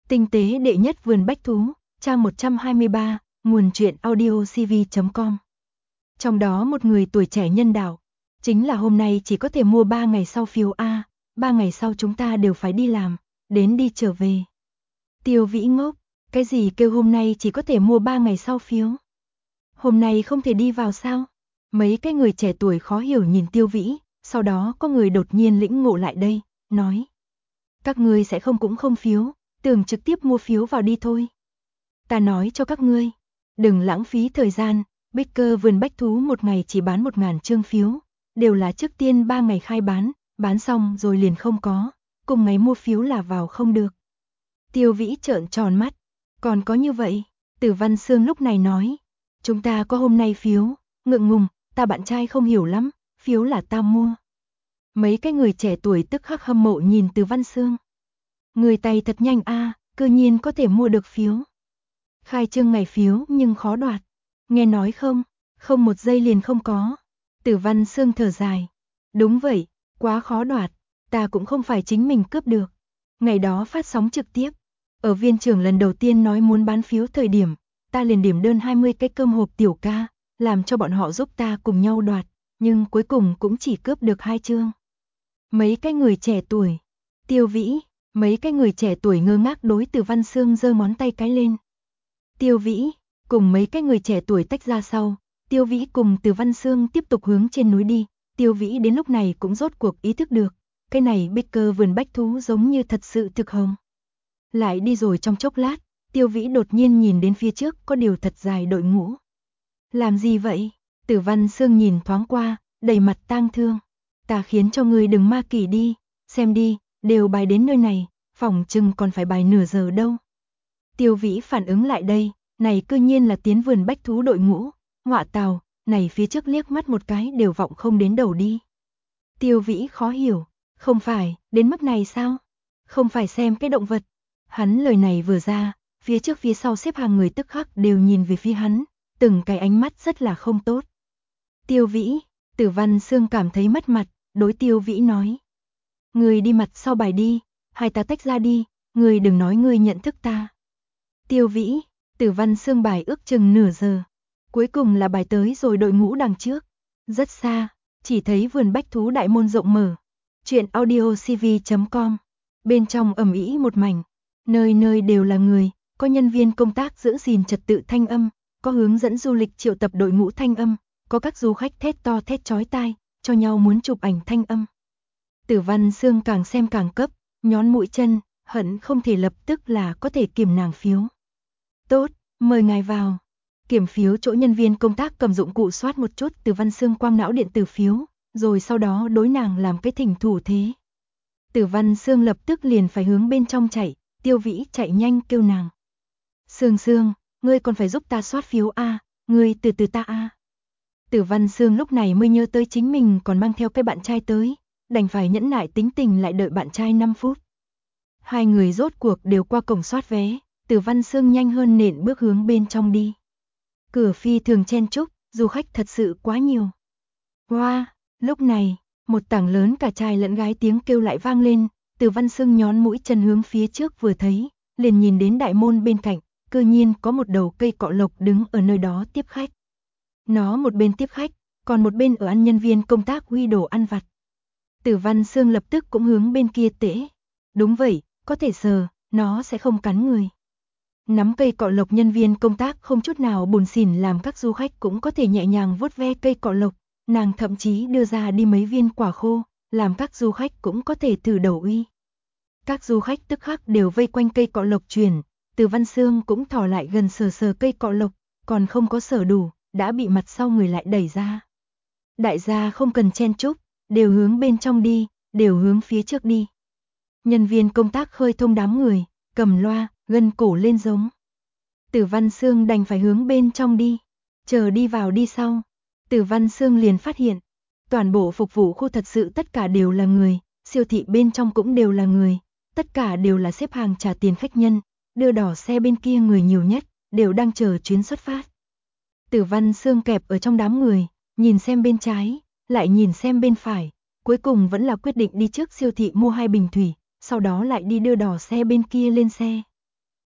Tinh tế đệ nhất vườn bách thú, trang 123, nguồn truyện audiocv.com. Trong đó một người tuổi trẻ nhân đạo, chính là hôm nay chỉ có thể mua 3 ngày sau phiếu A, 3 ngày sau chúng ta đều phải đi làm, đến đi trở về. Tiêu Vĩ ngốc, cái gì kêu hôm nay chỉ có thể mua 3 ngày sau phiếu? Hôm nay không thể đi vào sao? Mấy cái người trẻ tuổi khó hiểu nhìn Tiêu Vĩ, sau đó có người đột nhiên lĩnh ngộ lại đây, nói. Các ngươi sẽ cũng không phiếu, tưởng trực tiếp mua phiếu vào đi thôi. Ta nói cho các ngươi, đừng lãng phí thời gian, Baker vườn bách thú một ngày chỉ bán 1.000 chương phiếu, đều là trước tiên 3 ngày khai bán xong rồi liền không có, cùng ngày mua phiếu là vào không được. Tiêu Vĩ trợn tròn mắt, còn có như vậy, Tử Văn Sương lúc này nói, chúng ta có hôm nay phiếu, ngượng ngùng, ta bạn trai không hiểu lắm, phiếu là ta mua. Mấy cái người trẻ tuổi tức khắc hâm mộ nhìn Tử Văn Sương. Người tay thật nhanh a, cư nhiên có thể mua được phiếu. Khai trương ngày phiếu nhưng khó đoạt. Nghe nói không một giây liền không có. Tử Văn Sương thở dài. Đúng vậy, quá khó đoạt, ta cũng không phải chính mình cướp được. Ngày đó phát sóng trực tiếp, ở viên trưởng lần đầu tiên nói muốn bán phiếu thời điểm, ta liền điểm đơn 20 cái cơm hộp tiểu ca, làm cho bọn họ giúp ta cùng nhau đoạt, nhưng cuối cùng cũng chỉ cướp được 2 chương. Mấy cái người trẻ tuổi, Tiêu Vĩ, mấy cái người trẻ tuổi ngơ ngác đối Tử Văn Sương giơ ngón tay cái lên. Tiêu Vĩ, cùng mấy cái người trẻ tuổi tách ra sau, Tiêu Vĩ cùng Tử Văn Sương tiếp tục hướng trên núi đi, Tiêu Vĩ đến lúc này cũng rốt cuộc ý thức được, cái này Baker vườn bách thú giống như thật sự thực hồng. Lại đi rồi trong chốc lát, Tiêu Vĩ đột nhiên nhìn đến phía trước có điều thật dài đội ngũ. Làm gì vậy? Tử Văn Sương nhìn thoáng qua, đầy mặt tang thương. Ta khiến cho người đừng ma kỷ đi, xem đi, đều bài đến nơi này, phòng chừng còn phải bài nửa giờ đâu. Tiêu Vĩ phản ứng lại đây, này cư nhiên là tiến vườn bách thú đội ngũ, ngọa tào, này phía trước liếc mắt một cái đều vọng không đến đầu đi. Tiêu Vĩ khó hiểu, không phải, đến mức này sao? Không phải xem cái động vật. Hắn lời này vừa ra, phía trước phía sau xếp hàng người tức khắc đều nhìn về phía hắn, từng cái ánh mắt rất là không tốt. Tiêu Vĩ, Tử Văn Sương cảm thấy mất mặt, đối Tiêu Vĩ nói. Người đi mặt sau bài đi, hai ta tách ra đi, người đừng nói người nhận thức ta. Tiêu Vĩ, Tử Văn Sương bài ước chừng nửa giờ, cuối cùng là bài tới rồi đội ngũ đằng trước, rất xa, chỉ thấy vườn bách thú đại môn rộng mở. Chuyện audiocv.com, bên trong ầm ĩ một mảnh, nơi nơi đều là người, có nhân viên công tác giữ gìn trật tự thanh âm, có hướng dẫn du lịch triệu tập đội ngũ thanh âm, có các du khách thét to thét chói tai, cho nhau muốn chụp ảnh thanh âm. Tử Văn Sương càng xem càng cấp, nhón mũi chân, hận không thể lập tức là có thể kiểm nàng phiếu. Tốt, mời ngài vào. Kiểm phiếu chỗ nhân viên công tác cầm dụng cụ soát một chút Tử Văn Sương quang não điện tử phiếu, rồi sau đó đối nàng làm cái thỉnh thủ thế. Tử Văn Sương lập tức liền phải hướng bên trong chạy, Tiêu Vĩ chạy nhanh kêu nàng. Sương Sương, ngươi còn phải giúp ta soát phiếu A, ngươi từ từ ta A. Tử Văn Sương lúc này mới nhớ tới chính mình còn mang theo cái bạn trai tới, đành phải nhẫn nại tính tình lại đợi bạn trai 5 phút. Hai người rốt cuộc đều qua cổng soát vé, Tử Văn Sương nhanh hơn nện bước hướng bên trong đi. Cửa phi thường chen chúc, du khách thật sự quá nhiều. Wow, lúc này, một tảng lớn cả trai lẫn gái tiếng kêu lại vang lên, Tử Văn Sương nhón mũi chân hướng phía trước vừa thấy, liền nhìn đến đại môn bên cạnh, cư nhiên có một đầu cây cọ lộc đứng ở nơi đó tiếp khách. Nó một bên tiếp khách, còn một bên ở ăn nhân viên công tác huy đồ ăn vặt. Tử Văn Sương lập tức cũng hướng bên kia tễ. Đúng vậy, có thể sờ, nó sẽ không cắn người. Nắm cây cọ lộc nhân viên công tác không chút nào buồn xỉn làm các du khách cũng có thể nhẹ nhàng vuốt ve cây cọ lộc. Nàng thậm chí đưa ra đi mấy viên quả khô, làm các du khách cũng có thể thử đầu uy. Các du khách tức khắc đều vây quanh cây cọ lộc chuyển, Tử Văn Sương cũng thò lại gần sờ sờ cây cọ lộc, còn không có sờ đủ, đã bị mặt sau người lại đẩy ra. Đại gia không cần chen chúc, đều hướng bên trong đi, đều hướng phía trước đi. Nhân viên công tác khơi thông đám người, cầm loa, gân cổ lên giống. Tử Văn Sương đành phải hướng bên trong đi, chờ đi vào đi sau. Tử Văn Sương liền phát hiện, toàn bộ phục vụ khu thật sự tất cả đều là người, siêu thị bên trong cũng đều là người, tất cả đều là xếp hàng trả tiền khách nhân, đưa đỏ xe bên kia người nhiều nhất, đều đang chờ chuyến xuất phát. Tử Văn Sương kẹp ở trong đám người, nhìn xem bên trái, lại nhìn xem bên phải, cuối cùng vẫn là quyết định đi trước siêu thị mua 2 bình thủy, sau đó lại đi đưa đỏ xe bên kia lên xe.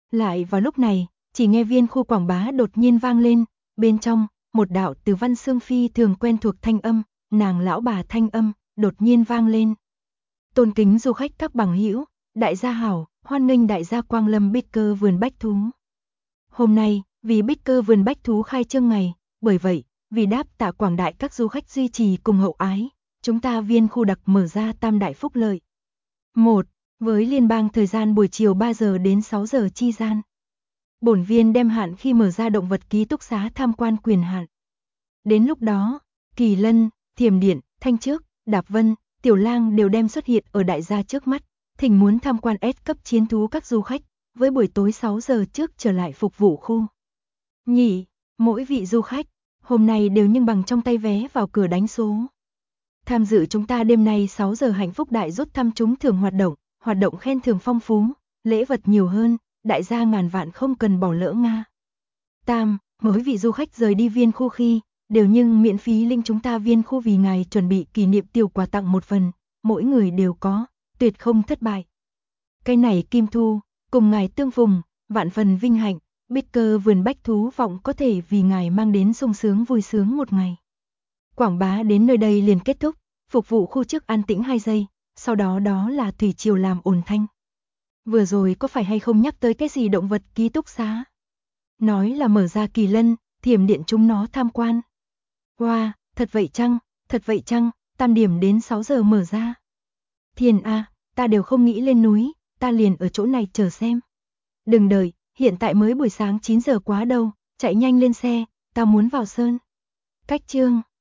Lại vào lúc này, chỉ nghe viên khu quảng bá đột nhiên vang lên, bên trong, một đạo từ Văn Xương Phi thường quen thuộc thanh âm, nàng lão bà thanh âm, đột nhiên vang lên. Tôn kính du khách các bằng hữu, đại gia hảo, hoan nghênh đại gia quang lâm Bích Cơ vườn bách thú. Hôm nay, vì Bích Cơ vườn bách thú khai trương ngày, bởi vậy, vì đáp tạ quảng đại các du khách duy trì cùng hậu ái, chúng ta viên khu đặc mở ra tam đại phúc lợi. 1. Với liên bang thời gian buổi chiều 3 giờ đến 6 giờ chi gian. Bổn viên đem hạn khi mở ra động vật ký túc xá tham quan quyền hạn. Đến lúc đó, Kỳ Lân, Thiểm Điện, Thanh Trước, Đạp Vân, Tiểu Lang đều đem xuất hiện ở đại gia trước mắt, thỉnh muốn tham quan S cấp chiến thú các du khách, với buổi tối 6 giờ trước trở lại phục vụ khu. Nhị, mỗi vị du khách, hôm nay đều nhưng bằng trong tay vé vào cửa đánh số. Tham dự chúng ta đêm nay 6 giờ hạnh phúc đại rút thăm trúng thưởng hoạt động khen thưởng phong phú, lễ vật nhiều hơn, đại gia ngàn vạn không cần bỏ lỡ Nga. Tam, mỗi vị du khách rời đi viên khu khi, đều nhưng miễn phí linh chúng ta viên khu vì ngài chuẩn bị kỷ niệm tiểu quà tặng một phần, mỗi người đều có, tuyệt không thất bại. Cái này Kim Thu, cùng ngài tương phùng, vạn phần vinh hạnh, Bích Cơ vườn bách thú vọng có thể vì ngài mang đến sung sướng vui sướng một ngày. Quảng bá đến nơi đây liền kết thúc, phục vụ khu trước an tĩnh 2 giây, sau đó đó là thủy triều làm ồn thanh. Vừa rồi có phải hay không nhắc tới cái gì động vật ký túc xá? Nói là mở ra Kỳ Lân, Thiểm Điện chúng nó tham quan. Wow, thật vậy chăng, tam điểm đến 6 giờ mở ra. Thiền à, ta đều không nghĩ lên núi, ta liền ở chỗ này chờ xem. Đừng đợi, hiện tại mới buổi sáng 9 giờ quá đâu, chạy nhanh lên xe, ta muốn vào sơn. Cách chương